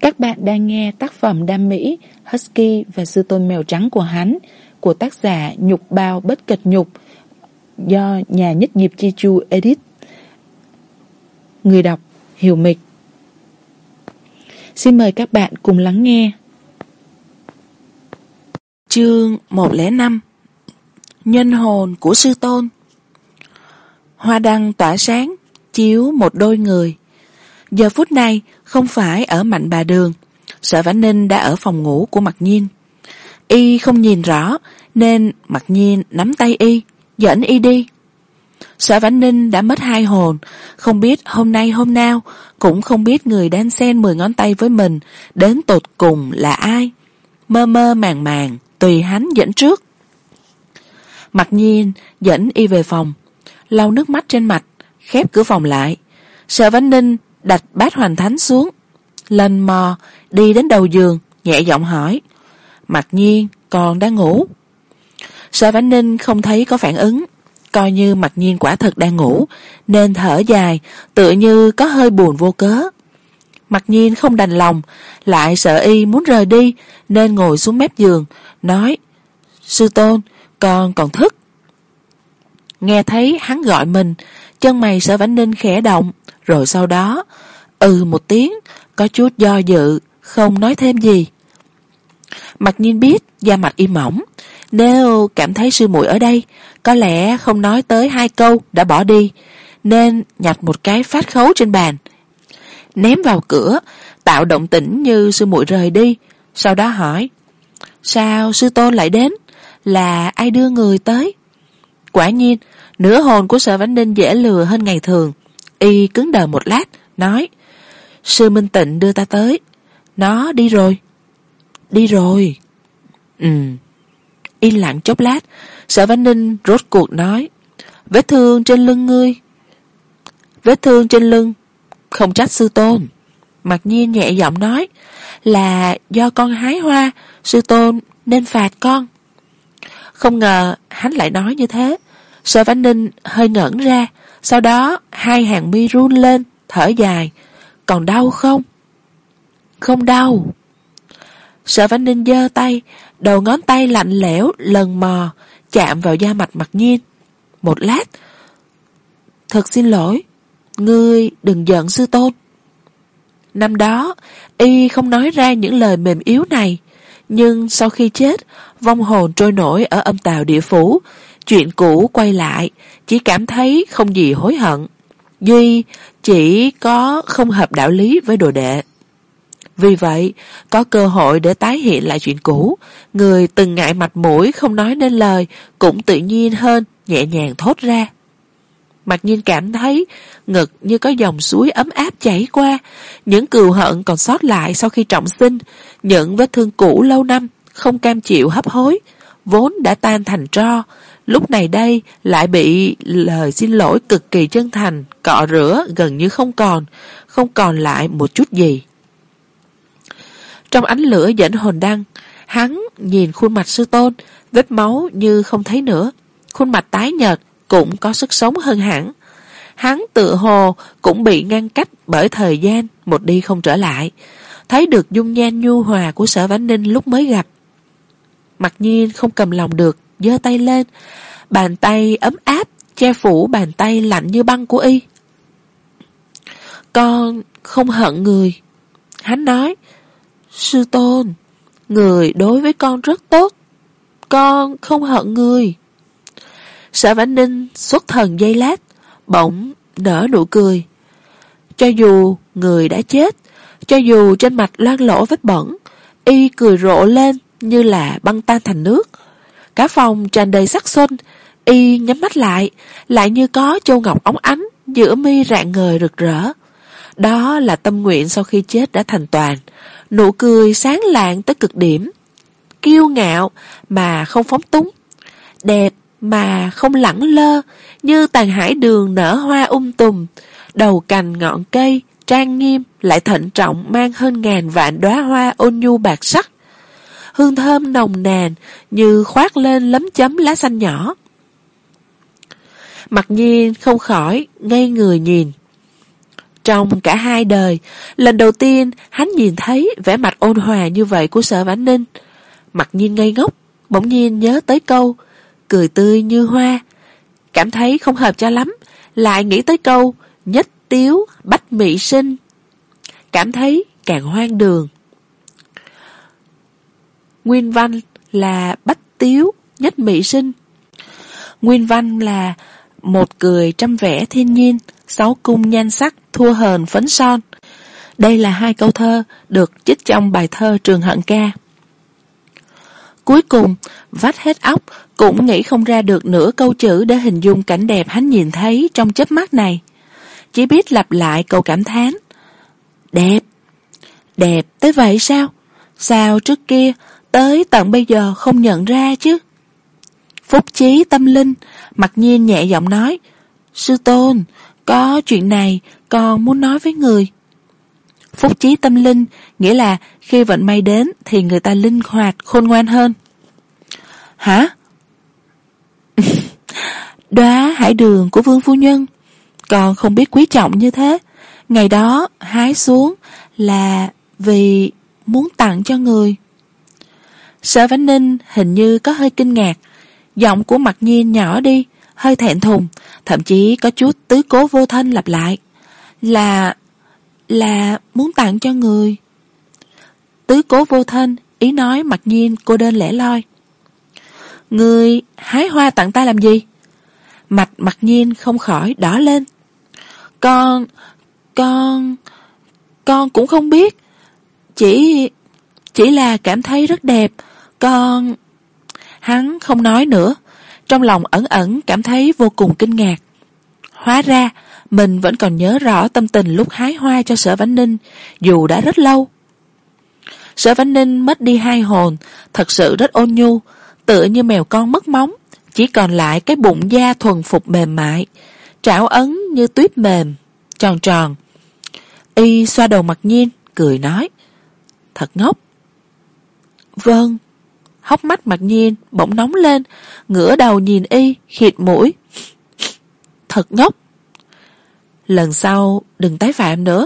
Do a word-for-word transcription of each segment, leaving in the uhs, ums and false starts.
Các bạn đang nghe tác phẩm đam mỹ Husky và Sư Tôn Mèo Trắng của hắn của tác giả Nhục Bao Bất Kịch Nhục do nhà Nhất Nghiệp Chi Chu edit. Người đọc Hiểu Mịch. Xin mời các bạn cùng lắng nghe. Chương một không năm. Nhân hồn của Sư Tôn. Hoa đăng tỏa sáng chiếu một đôi người. Giờ phút này không phải ở Mạnh Bà Đường, Sở Vãn Ninh đã ở phòng ngủ của Mặc Nhiên. Y không nhìn rõ nên Mặc Nhiên nắm tay Y, dẫn Y đi. Sở Vãn Ninh đã mất hai hồn, không biết hôm nay hôm nào, cũng không biết người đan xen mười ngón tay với mình đến tột cùng là ai. Mơ mơ màng màng tùy hắn dẫn trước. Mặc Nhiên dẫn Y về phòng, lau nước mắt trên mặt, khép cửa phòng lại. Sở Vãn Ninh đặt bát Hoành Thánh xuống, lần mò đi đến đầu giường, nhẹ giọng hỏi: Mặc Nhiên còn đang ngủ? Sở Vãn Ninh không thấy có phản ứng, coi như Mặc Nhiên quả thực đang ngủ, nên thở dài, tựa như có hơi buồn vô cớ. Mặc Nhiên không đành lòng, lại sợ Y muốn rời đi, nên ngồi xuống mép giường, nói: Sư Tôn, con còn thức. Nghe thấy hắn gọi mình, chân mày Sở Vãn Ninh khẽ động, rồi sau đó ừ một tiếng, có chút do dự, không nói thêm gì. Mặc Nhiên biết da mặt Y mỏng, nếu cảm thấy sư muội ở đây có lẽ không nói tới hai câu đã bỏ đi, nên nhặt một cái phát khấu trên bàn, ném vào cửa, tạo động tĩnh như sư muội rời đi. Sau đó hỏi: Sao Sư Tôn lại đến? Là ai đưa người tới? Quả nhiên nửa hồn của Sở Vãn Ninh dễ lừa hơn ngày thường. Y cứng đờ một lát, nói: Sư Minh Tịnh đưa ta tới. Nó đi rồi. Đi rồi. Ừ. Yên lặng chốc lát, Sở Vãn Ninh rốt cuộc nói: Vết thương trên lưng ngươi. Vết thương trên lưng không trách Sư Tôn. Mặc Nhiên nhẹ giọng nói: Là do con hái hoa, Sư Tôn nên phạt con. Không ngờ hắn lại nói như thế. Sở Vãn Ninh hơi ngẩn ra, sau đó hai hàng mi run lên, thở dài: Còn đau không? Không đau. Sở Vãn Ninh giơ tay, đầu ngón tay lạnh lẽo lần mò chạm vào da mặt Mặc Nhiên. Một lát: Thật xin lỗi, ngươi đừng giận Sư Tôn. Năm đó Y không nói ra những lời mềm yếu này, nhưng sau khi chết, vong hồn trôi nổi ở âm tào địa phủ, chuyện cũ quay lại, chỉ cảm thấy không gì hối hận, duy chỉ có không hợp đạo lý với đồ đệ. Vì vậy, có cơ hội để tái hiện lại chuyện cũ, người từng ngại mặt mũi không nói nên lời cũng tự nhiên hơn, nhẹ nhàng thốt ra. Mặc Nhiên cảm thấy ngực như có dòng suối ấm áp chảy qua, những cừu hận còn sót lại sau khi trọng sinh, những vết thương cũ lâu năm không cam chịu hấp hối, vốn đã tan thành tro, lúc này đây lại bị lời xin lỗi cực kỳ chân thành cọ rửa gần như không còn, không còn lại một chút gì. Trong ánh lửa dẫn hồn đăng, hắn nhìn khuôn mặt Sư Tôn, vết máu như không thấy nữa, khuôn mặt tái nhợt cũng có sức sống hơn hẳn. Hắn tự hồ cũng bị ngăn cách bởi thời gian một đi không trở lại, thấy được dung nhan nhu hòa của Sở Vãn Ninh lúc mới gặp. Mặc Nhiên không cầm lòng được, giơ tay lên, bàn tay ấm áp che phủ bàn tay lạnh như băng của Y. Con không hận người. Hắn nói: Sư Tôn, người đối với con rất tốt, con không hận người. Sở Vãn Ninh xuất thần giây lát, bỗng nở nụ cười. Cho dù người đã chết, cho dù trên mặt loang lỗ vết bẩn, Y cười rộ lên như là băng tan thành nước. Cả phòng tràn đầy sắc xuân, Y nhắm mắt lại, lại như có châu ngọc óng ánh giữa mi rạng ngời rực rỡ. Đó là tâm nguyện sau khi chết đã thành toàn, nụ cười sáng lạng tới cực điểm, kiêu ngạo mà không phóng túng, đẹp mà không lẳng lơ, như tàn hải đường nở hoa um tùm, đầu cành ngọn cây trang nghiêm lại thận trọng mang hơn ngàn vạn đóa hoa ôn nhu bạc sắc, hương thơm nồng nàn như khoác lên lấm chấm lá xanh nhỏ. Mặc Nhiên không khỏi ngây người nhìn. Trong cả hai đời, lần đầu tiên hắn nhìn thấy vẻ mặt ôn hòa như vậy của Sở Vãn Ninh. Mặc nhiên ngây ngốc, bỗng nhiên nhớ tới câu cười tươi như hoa, cảm thấy không hợp cho lắm, lại nghĩ tới câu nhất tiếu bách mị sinh, cảm thấy càng hoang đường. Nguyên văn là bách tiếu nhất mị sinh. Nguyên văn là một cười trăm vẻ thiên nhiên, sáu cung nhan sắc thua hờn phấn son. Đây là hai câu thơ được trích trong bài thơ Trường Hận Ca. Cuối cùng, vắt hết óc cũng nghĩ không ra được nửa câu chữ để hình dung cảnh đẹp hắn nhìn thấy trong chớp mắt này. Chỉ biết lặp lại câu cảm thán. Đẹp, đẹp tới vậy sao? Sao trước kia tới tận bây giờ không nhận ra chứ? Phúc chí tâm linh, Mặc Nhiên nhẹ giọng nói, sư tôn, có chuyện này con muốn nói với người. Phúc chí tâm linh nghĩa là khi vận may đến thì người ta linh hoạt, khôn ngoan hơn. Hả? Đóa hải đường của Vương phu nhân, con không biết quý trọng như thế. Ngày đó hái xuống là vì muốn tặng cho người. Sở Vãn Ninh hình như có hơi kinh ngạc, giọng của Mặc Nhiên nhỏ đi, hơi thẹn thùng, thậm chí có chút tứ cố vô thanh lặp lại. Là... là muốn tặng cho người. Tứ cố vô thanh, ý nói Mặc Nhiên cô đơn lẻ loi. Người hái hoa tặng ta làm gì? Mặt Mặc Nhiên không khỏi đỏ lên. Con... con... con cũng không biết. Chỉ... chỉ là cảm thấy rất đẹp. Con... Hắn không nói nữa, trong lòng ẩn ẩn cảm thấy vô cùng kinh ngạc. Hóa ra mình vẫn còn nhớ rõ tâm tình lúc hái hoa cho Sở Vãn Ninh, dù đã rất lâu. Sở Vãn Ninh mất đi hai hồn, thật sự rất ôn nhu, tựa như mèo con mất móng, chỉ còn lại cái bụng da thuần phục mềm mại, trảo ấn như tuyết mềm, tròn tròn. Y xoa đầu Mặc Nhiên, cười nói, thật ngốc. Vâng. Hốc mắt Mặc Nhiên bỗng nóng lên, ngửa đầu nhìn Y, khịt mũi. Thật ngốc. Lần sau đừng tái phạm nữa.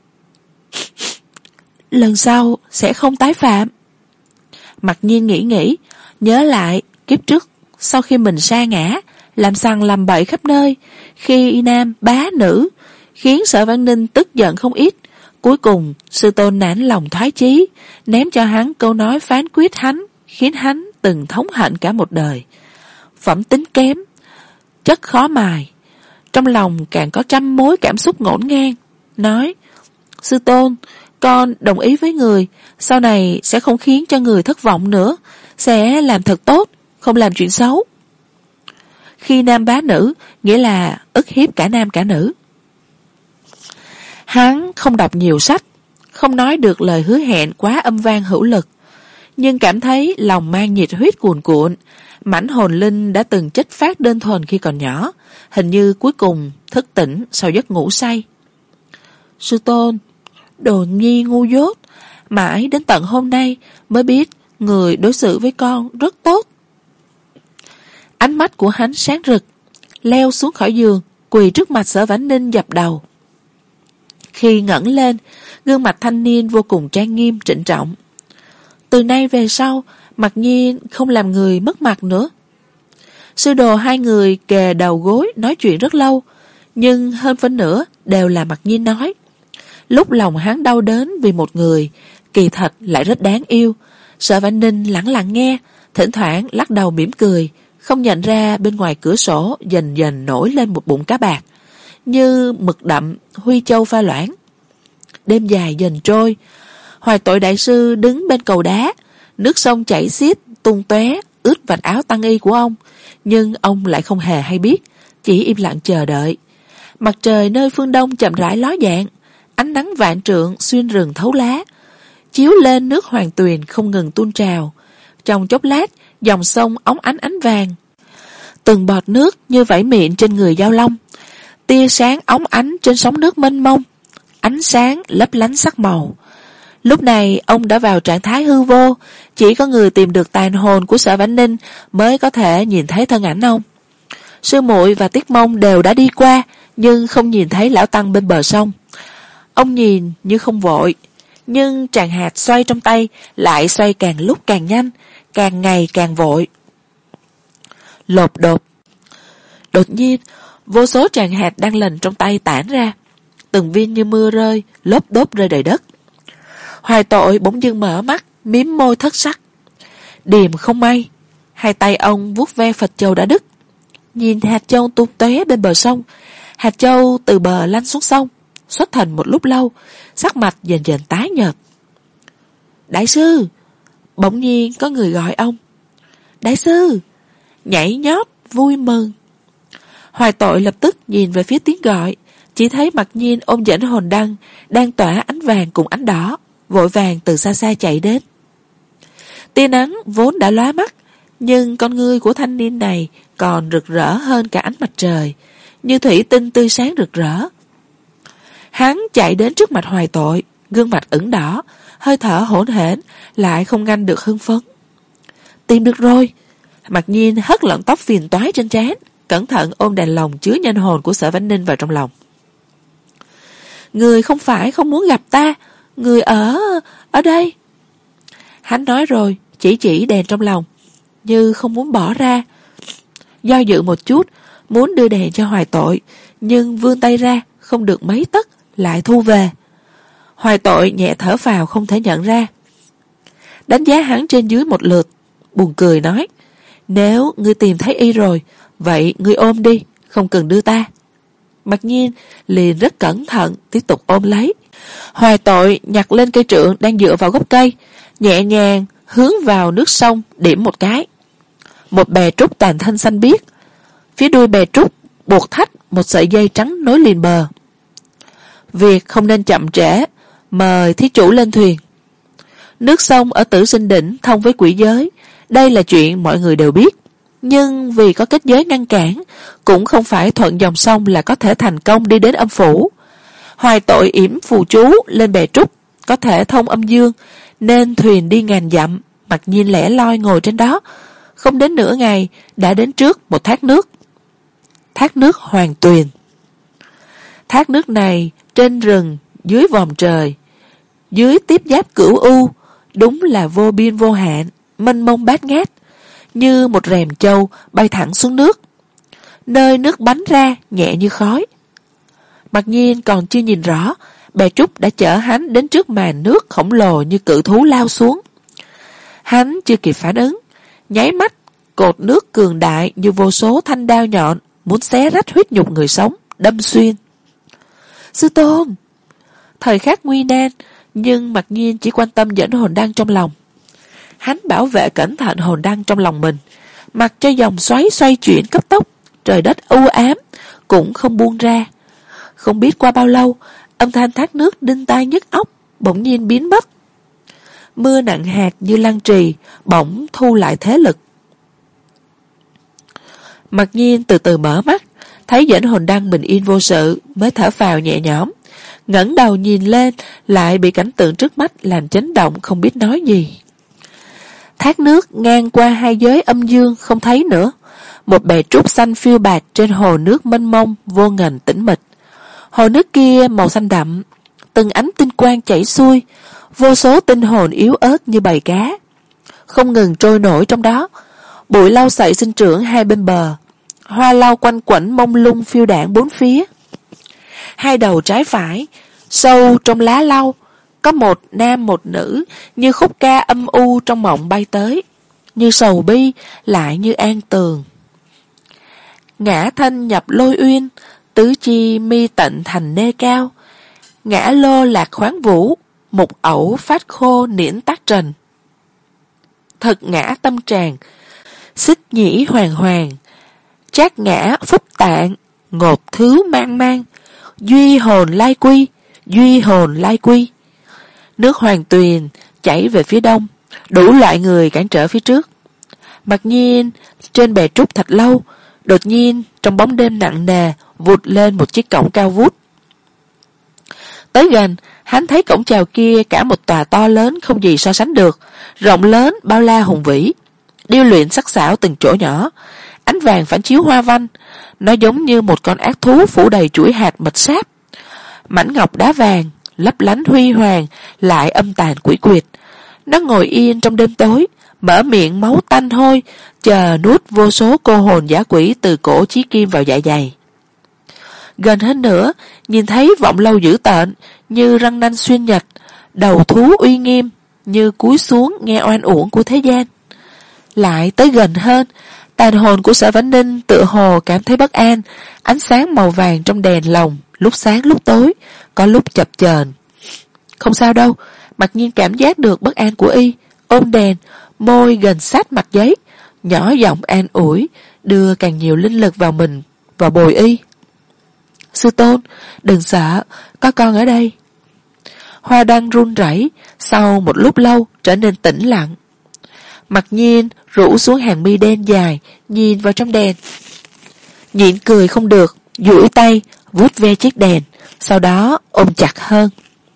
Lần sau sẽ không tái phạm. Mặc Nhiên nghĩ nghĩ, nhớ lại kiếp trước sau khi mình sa ngã, làm sằng làm bậy khắp nơi, khi nam bá nữ, khiến Sở Vãn Ninh tức giận không ít. Cuối cùng sư tôn nản lòng thoái chí, ném cho hắn câu nói phán quyết hắn, khiến hắn từng thống hận cả một đời. Phẩm tính kém, chất khó mài, trong lòng càng có trăm mối cảm xúc ngổn ngang. Nói, sư tôn, con đồng ý với người, sau này sẽ không khiến cho người thất vọng nữa, sẽ làm thật tốt, không làm chuyện xấu. Khi nam bá nữ, nghĩa là ức hiếp cả nam cả nữ. Hắn không đọc nhiều sách, không nói được lời hứa hẹn quá âm vang hữu lực, nhưng cảm thấy lòng mang nhiệt huyết cuồn cuộn. Mãnh hồn linh đã từng chất phát đơn thuần khi còn nhỏ, hình như cuối cùng thức tỉnh sau giấc ngủ say. Sư tôn, đồ nhi ngu dốt, mãi đến tận hôm nay mới biết người đối xử với con rất tốt. Ánh mắt của hắn sáng rực, leo xuống khỏi giường, quỳ trước mặt Sở Vãn Ninh dập đầu. Khi ngẩng lên, gương mặt thanh niên vô cùng trang nghiêm trịnh trọng. Từ nay về sau, Mặc Nhiên không làm người mất mặt nữa. Sư đồ hai người kề đầu gối nói chuyện rất lâu, nhưng hơn phân nửa đều là Mặc Nhiên nói. Lúc lòng hắn đau đớn vì một người, kỳ thật lại rất đáng yêu. Sở Vãn Ninh lặng lặng nghe, thỉnh thoảng lắc đầu mỉm cười, không nhận ra bên ngoài cửa sổ dần dần nổi lên một bụng cá bạc, như mực đậm huy châu pha loãng. Đêm dài dần trôi, Hoài Tội đại sư đứng bên cầu đá, nước sông chảy xiết tung tóe ướt vạt áo tăng y của ông, nhưng ông lại không hề hay biết, chỉ im lặng chờ đợi. Mặt trời nơi phương đông chậm rãi ló dạng, ánh nắng vạn trượng xuyên rừng thấu lá, chiếu lên nước hoàng tuyền không ngừng tuôn trào. Trong chốc lát, dòng sông óng ánh ánh vàng, từng bọt nước như vảy miệng trên người Giao Long, tia sáng óng ánh trên sóng nước mênh mông, ánh sáng lấp lánh sắc màu. Lúc này ông đã vào trạng thái hư vô, chỉ có người tìm được tàn hồn của Sở Vãn Ninh mới có thể nhìn thấy thân ảnh ông. Sư muội và Tiết Mông đều đã đi qua, nhưng không nhìn thấy lão tăng bên bờ sông. Ông nhìn như không vội, nhưng tràng hạt xoay trong tay lại xoay càng lúc càng nhanh, càng ngày càng vội. Lột đột. Đột nhiên, vô số tràng hạt đang lềnh trong tay tản ra, từng viên như mưa rơi, lốp đốp rơi đầy đất. Hoài Tội bỗng dưng mở mắt, mím môi thất sắc. Điềm không may, hai tay ông vuốt ve Phật châu đã đứt. Nhìn hạt châu tung tóe bên bờ sông, hạt châu từ bờ lăn xuống sông, xuất thần một lúc lâu, sắc mặt dần dần tái nhợt. Đại sư! Bỗng nhiên có người gọi ông. Đại sư! Nhảy nhót, vui mừng. Hoài Tội lập tức nhìn về phía tiếng gọi, chỉ thấy Mặc Nhiên ôm dẫn hồn đăng đang tỏa ánh vàng cùng ánh đỏ, vội vàng từ xa xa chạy đến. Tia nắng vốn đã lóa mắt, nhưng con ngươi của thanh niên này còn rực rỡ hơn cả ánh mặt trời, như thủy tinh tươi sáng rực rỡ. Hắn chạy đến trước mặt Hoài Tội, gương mặt ửng đỏ, hơi thở hỗn hển, lại không ngăn được hưng phấn. Tìm được rồi. Mặc Nhiên hất lọn tóc phiền toái trên trán, cẩn thận ôm đèn lồng chứa nhân hồn của Sở Vãnh Ninh vào trong lòng. Người không phải không muốn gặp ta, người ở... ở đây. Hắn nói rồi, chỉ chỉ đèn trong lòng, như không muốn bỏ ra. Do dự một chút, muốn đưa đèn cho Hoài Tội, nhưng vươn tay ra, không được mấy tấc, lại thu về. Hoài Tội nhẹ thở phào không thể nhận ra. Đánh giá hắn trên dưới một lượt, buồn cười nói, nếu ngươi tìm thấy y rồi, vậy ngươi ôm đi, không cần đưa ta. Mặc Nhiên liền rất cẩn thận tiếp tục ôm lấy. Hoài Tội nhặt lên cây trượng đang dựa vào gốc cây, nhẹ nhàng hướng vào nước sông điểm một cái. Một bè trúc toàn thân xanh biếc, phía đuôi bè trúc buộc thách một sợi dây trắng nối liền bờ. Việc không nên chậm trễ, mời thí chủ lên thuyền. Nước sông ở Tử Sinh Đỉnh thông với quỷ giới, đây là chuyện mọi người đều biết, nhưng vì có kết giới ngăn cản, cũng không phải thuận dòng sông là có thể thành công đi đến âm phủ. Hoài Tội yểm phù chú lên bè trúc, có thể thông âm dương, nên thuyền đi ngàn dặm, Mặc Nhiên lẻ loi ngồi trên đó, không đến nửa ngày đã đến trước một thác nước. Thác nước Hoàng Tuyền. Thác nước này trên rừng, dưới vòm trời, dưới tiếp giáp cửu u, đúng là vô biên vô hạn, mênh mông bát ngát, như một rèm châu bay thẳng xuống nước, nơi nước bắn ra nhẹ như khói. Mặc Nhiên còn chưa nhìn rõ, bè trúc đã chở hắn đến trước màn nước khổng lồ như cự thú lao xuống. Hắn chưa kịp phản ứng, nháy mắt cột nước cường đại như vô số thanh đao nhọn muốn xé rách huyết nhục người sống, đâm xuyên. Sư Tôn! Thời khắc nguy nan, nhưng Mặc Nhiên chỉ quan tâm dẫn hồn đăng trong lòng. Hắn bảo vệ cẩn thận hồn đăng trong lòng mình, mặc cho dòng xoáy xoay chuyển cấp tốc, trời đất u ám cũng không buông ra. Không biết qua bao lâu, âm thanh thác nước đinh tai nhức óc bỗng nhiên biến mất. Mưa nặng hạt như lăng trì bỗng thu lại thế lực. Mặc Nhiên từ từ mở mắt, thấy dẫn hồn đăng bình yên vô sự, mới thở phào nhẹ nhõm. Ngẩng đầu nhìn lên, lại bị cảnh tượng trước mắt làm chấn động không biết nói gì. Thác nước ngang qua hai giới âm dương không thấy nữa. Một bè trúc xanh phiêu bạt trên hồ nước mênh mông vô ngần tĩnh mịch. Hồ nước kia màu xanh đậm, từng ánh tinh quang chảy xuôi, vô số tinh hồn yếu ớt như bầy cá, không ngừng trôi nổi trong đó. Bụi lau sậy sinh trưởng hai bên bờ, hoa lau quanh quẩn mông lung phiêu đãng bốn phía. Hai đầu trái phải, sâu trong lá lau, có một nam một nữ như khúc ca âm u trong mộng bay tới, như sầu bi lại như an tường. Ngã thanh nhập lôi uyên, tứ chi mi tận thành nê cao. Ngã lô lạc khoáng vũ, mục ẩu phát khô niễn tác trần. Thật ngã tâm tràng, xích nhĩ hoàng hoàng. Trác ngã phúc tạng, ngột thứ mang mang. Duy hồn lai quy, duy hồn lai quy. Nước Hoàng Tuyền chảy về phía đông, đủ loại người cản trở phía trước. Mặc Nhiên trên bè trúc thạch lâu, đột nhiên trong bóng đêm nặng nề vụt lên một chiếc cổng cao vút. Tới gần, hắn thấy cổng chào kia cả một tòa to lớn không gì so sánh được, rộng lớn bao la hùng vĩ, điêu luyện sắc sảo từng chỗ nhỏ, ánh vàng phản chiếu hoa văn, nó giống như một con ác thú phủ đầy chuỗi hạt mật sáp. Mảnh ngọc đá vàng lấp lánh huy hoàng, lại âm tàn quỷ quyệt. Nó ngồi yên trong đêm tối, mở miệng máu tanh hôi, chờ nuốt vô số cô hồn dã quỷ từ cổ chí kim vào dạ dày. Gần hơn nữa, nhìn thấy vọng lâu dữ tợn, như răng nanh xuyên nhật, đầu thú uy nghiêm, như cúi xuống nghe oan uổng của thế gian. Lại tới gần hơn, tàn hồn của Sở Vãn Ninh tựa hồ cảm thấy bất an, ánh sáng màu vàng trong đèn lồng, lúc sáng lúc tối, có lúc chập chờn. Không sao đâu, Mặc Nhiên cảm giác được bất an của y, ôm đèn, môi gần sát mặt giấy, nhỏ giọng an ủi, đưa càng nhiều linh lực vào mình, vào bồi y. Sư tôn, đừng sợ, có con ở đây. Hoa Đăng run rẩy, sau một lúc lâu trở nên tĩnh lặng. Mặc Nhiên rũ xuống hàng mi đen dài, nhìn vào trong đèn. Nhịn cười không được, duỗi tay, vuốt ve chiếc đèn, sau đó ôm chặt hơn.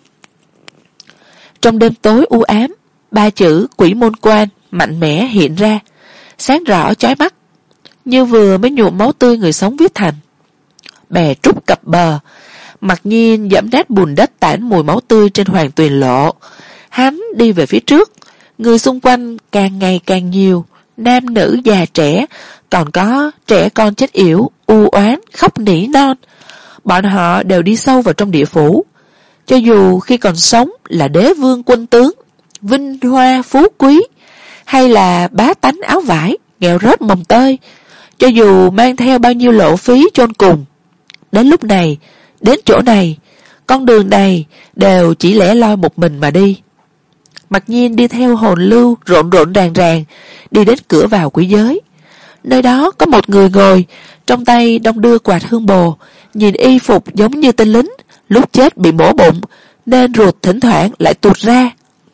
Trong đêm tối u ám, ba chữ Quỷ Môn Quan mạnh mẽ hiện ra, sáng rõ chói mắt, như vừa mới nhuộm máu tươi người sống viết thành. Bè trúc cập bờ, Mặc Nhiên dẫm nát bùn đất tản mùi máu tươi trên hoàng tuyền lộ. Hắn đi về phía trước, người xung quanh càng ngày càng nhiều, nam nữ già trẻ, còn có trẻ con chết yểu, u oán, khóc nỉ non. Bọn họ đều đi sâu vào trong địa phủ. Cho dù khi còn sống là đế vương quân tướng, vinh hoa phú quý, hay là bá tánh áo vải, nghèo rớt mồng tơi, cho dù mang theo bao nhiêu lộ phí chôn cùng, đến lúc này, đến chỗ này, con đường này đều chỉ lẻ loi một mình mà đi. Mặc Nhiên đi theo hồn lưu rộn rộn ràng ràng, đi đến cửa vào quỷ giới. Nơi đó có một người ngồi, trong tay đong đưa quạt hương bồ, nhìn y phục giống như tên lính, lúc chết bị mổ bụng, nên ruột thỉnh thoảng lại tuột ra.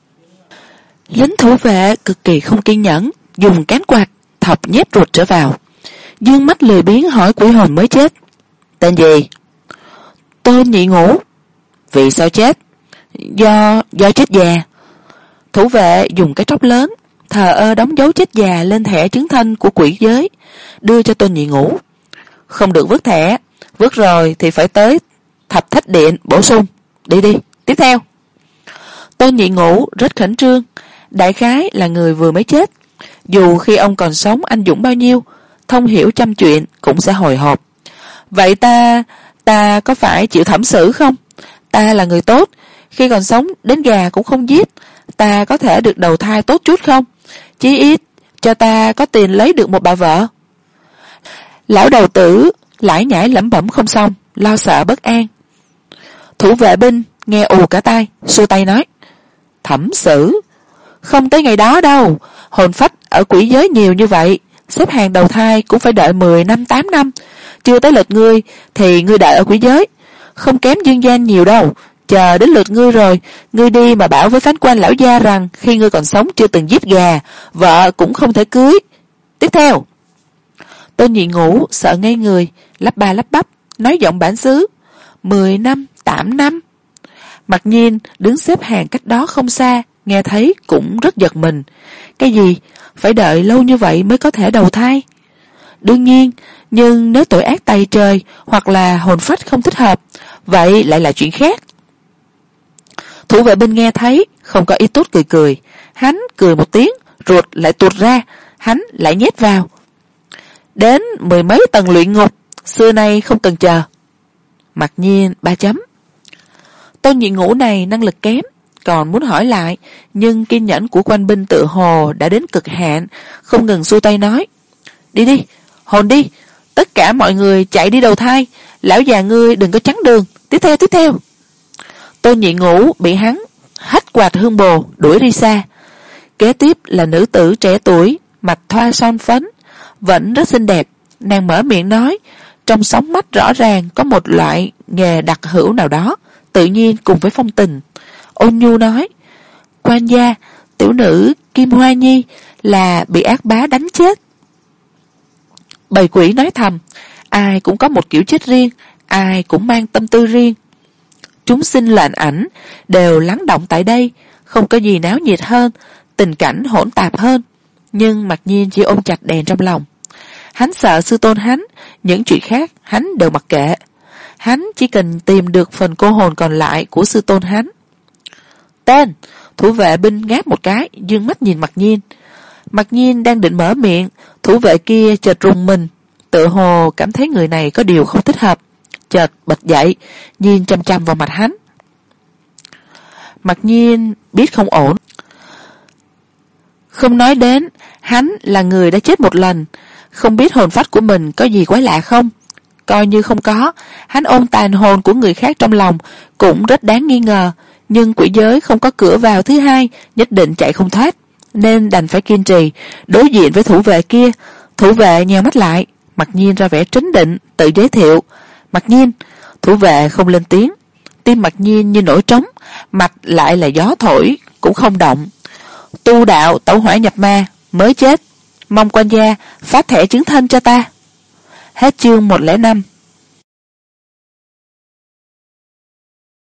Lính thủ vệ cực kỳ không kiên nhẫn, dùng cán quạt thọc nhét ruột trở vào. Dương mắt lười biếng hỏi quỷ hồn mới chết: Tên gì? Tôn Nhị Ngũ. Vì sao chết? Do, do chết già. Thủ vệ dùng cái tróc lớn, thờ ơ đóng dấu chết già lên thẻ chứng thân của quỷ giới, đưa cho Tôn Nhị Ngũ. Không được vứt thẻ, vứt rồi thì phải tới Thập Thách Điện bổ sung. Đi đi, tiếp theo. Tôn Nhị Ngũ rất khẩn trương, đại khái là người vừa mới chết. Dù khi ông còn sống anh dũng bao nhiêu, thông hiểu trăm chuyện cũng sẽ hồi hộp. Vậy ta, ta có phải chịu thẩm xử không? Ta là người tốt, khi còn sống đến gà cũng không giết. Ta có thể được đầu thai tốt chút không? Chí ít cho ta có tiền lấy được một bà vợ. Lão đầu tử lải nhải lẩm bẩm không xong, lo sợ bất an. Thủ vệ binh nghe ù cả tai, xua tay nói: Thẩm xử? Không tới ngày đó đâu. Hồn phách ở quỷ giới nhiều như vậy, xếp hàng đầu thai cũng phải đợi mười năm tám năm. Chưa tới lượt ngươi thì ngươi đợi ở quỷ giới, không kém dương gian nhiều đâu. Chờ đến lượt ngươi rồi, ngươi đi mà bảo với phán quan lão gia rằng khi ngươi còn sống chưa từng giết gà, vợ cũng không thể cưới. Tiếp theo. Tôn Nhị Ngũ sợ ngây người, lắp ba lắp bắp, nói giọng bản xứ: Mười năm, tám năm. Mặc Nhiên đứng xếp hàng cách đó không xa, nghe thấy cũng rất giật mình. Cái gì? Phải đợi lâu như vậy mới có thể đầu thai? Đương nhiên, nhưng nếu tội ác tày trời hoặc là hồn phách không thích hợp, vậy lại là chuyện khác. Thủ vệ binh nghe thấy, không có ý tốt cười cười. Hắn cười một tiếng, ruột lại tuột ra, hắn lại nhét vào. Đến mười mấy tầng luyện ngục, xưa nay không cần chờ. Mặc Nhiên ba chấm. Tôn Nhị Ngũ này năng lực kém, còn muốn hỏi lại, nhưng kiên nhẫn của quan binh tự hồ đã đến cực hạn, không ngừng xua tay nói: Đi đi, hồn đi, tất cả mọi người chạy đi đầu thai, lão già ngươi đừng có chắn đường. Tiếp theo, tiếp theo. Tôn Nhị Ngũ bị hắn hất quạt hương bồ đuổi đi xa. Kế tiếp là nữ tử trẻ tuổi, mặt thoa son phấn, vẫn rất xinh đẹp. Nàng mở miệng nói, trong sóng mắt rõ ràng có một loại nghề đặc hữu nào đó, tự nhiên cùng với phong tình. Ôn nhu nói: Quan gia, tiểu nữ Kim Hoa Nhi là bị ác bá đánh chết. Bầy quỷ nói thầm, ai cũng có một kiểu chết riêng, ai cũng mang tâm tư riêng. Chúng sinh lệnh ảnh đều lắng động tại đây, không có gì náo nhiệt hơn, tình cảnh hỗn tạp hơn. Nhưng Mặc Nhiên chỉ ôm chặt đèn trong lòng. Hắn sợ sư tôn hắn, những chuyện khác hắn đều mặc kệ. hắn chỉ cần tìm được phần cô hồn còn lại của sư tôn hắn. Tên! Thủ vệ binh ngáp một cái, dương mắt nhìn Mặc Nhiên. Mặc Nhiên đang định mở miệng, thủ vệ kia chợt rùng mình, tự hồ cảm thấy người này có điều không thích hợp, chợt bật dậy, nhìn chăm chăm vào mặt hắn. Mặc Nhiên biết không ổn. Không nói đến, hắn là người đã chết một lần, không biết hồn phách của mình có gì quái lạ không. Coi như không có, hắn ôm tàn hồn của người khác trong lòng cũng rất đáng nghi ngờ, nhưng quỷ giới không có cửa vào thứ hai, nhất định chạy không thoát, nên đành phải kiên trì đối diện với thủ vệ kia. Thủ vệ nheo mắt lại, Mặc Nhiên ra vẻ trấn định, tự giới thiệu. Mặc Nhiên. Thủ vệ không lên tiếng. Tim Mặc Nhiên như nổi trống, mặt lại là gió thổi cũng không động. Tu đạo tẩu hỏa nhập ma, mới chết, mong quan gia phát thẻ chứng thân cho ta. Hết chương một không năm.